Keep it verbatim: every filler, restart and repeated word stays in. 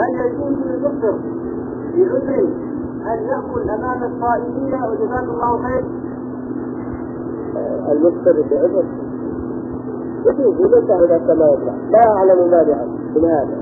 هل يجوز للمفطر بعذر أن يأكل أمام الصائمين وجزاك الله خير؟ المفطر بعذر يجوز لك إذا كما يطلع لا أعلم مانعا من هذا.